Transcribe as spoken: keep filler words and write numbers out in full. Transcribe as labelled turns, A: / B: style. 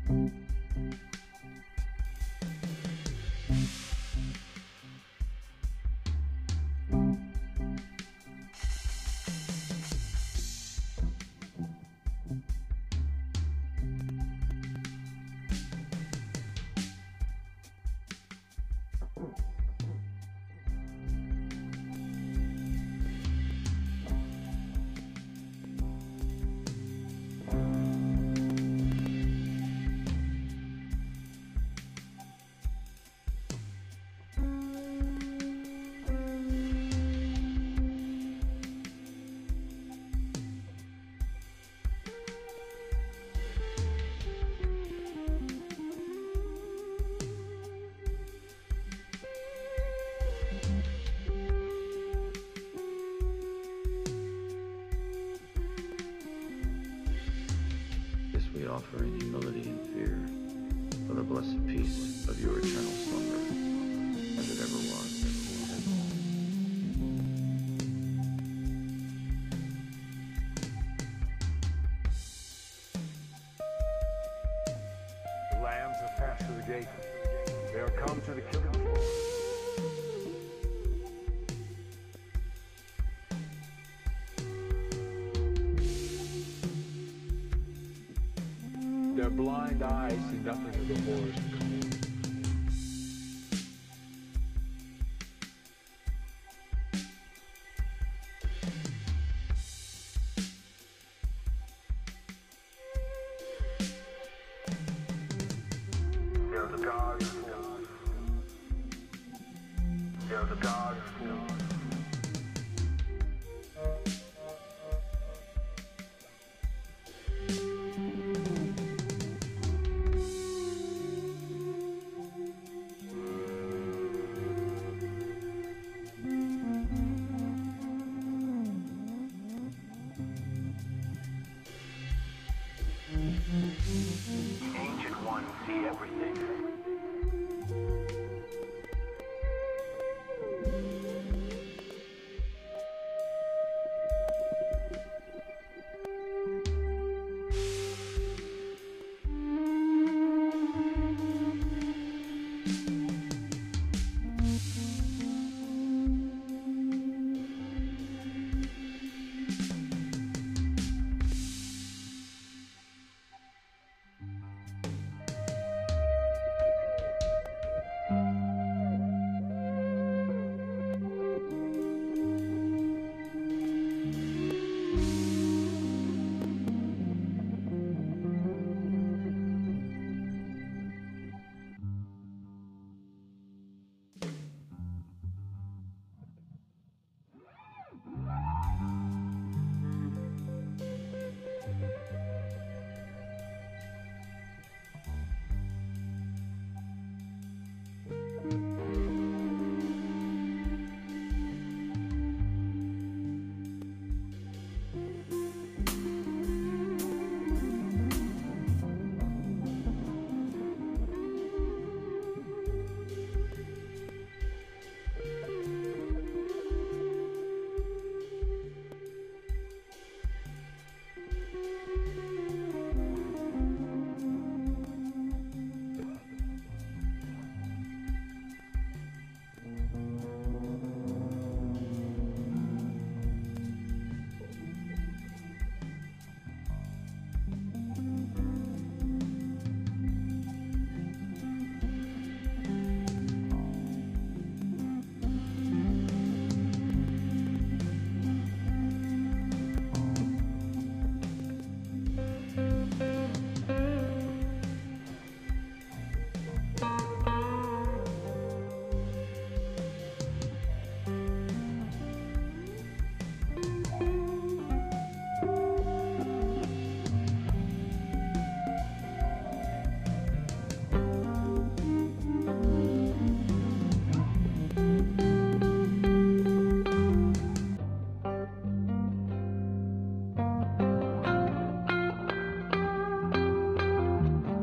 A: We offer in humility and fear for the blessed peace of your eternal slumber, as it ever was.
B: The lambs have passed through the gate. They are come to the killing floor. Their blind eyes see nothing of the horrors to come. They are the gods' fools. They are the gods' fools. Ancient One, see everything.